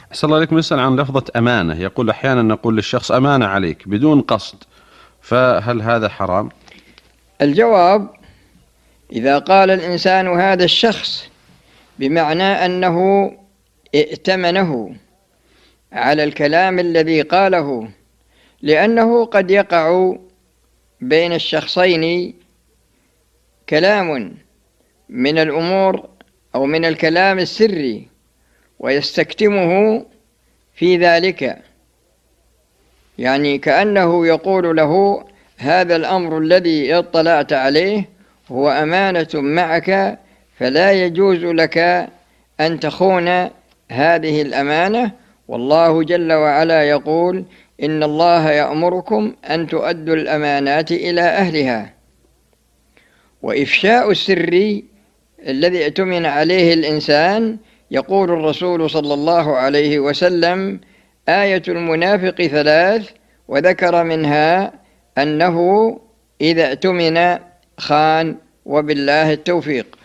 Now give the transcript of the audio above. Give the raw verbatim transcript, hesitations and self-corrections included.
أحسن الله عليكم. يسأل عن لفظة أمانة، يقول أحيانا نقول للشخص أمانة عليك بدون قصد، فهل هذا حرام؟ الجواب: إذا قال الإنسان هذا الشخص بمعنى أنه ائتمنه على الكلام الذي قاله، لأنه قد يقع بين الشخصين كلام من الأمور أو من الكلام السري ويستكتمه في ذلك، يعني كأنه يقول له هذا الأمر الذي اطلعت عليه هو أمانة معك، فلا يجوز لك أن تخون هذه الأمانة، والله جل وعلا يقول: إن الله يأمركم أن تؤدوا الأمانات إلى أهلها. وإفشاء السر الذي اؤتمن عليه الإنسان، يقول الرسول صلى الله عليه وسلم: آية المنافق ثلاث، وذكر منها أنه إذا اؤتمن خان، وبالله التوفيق.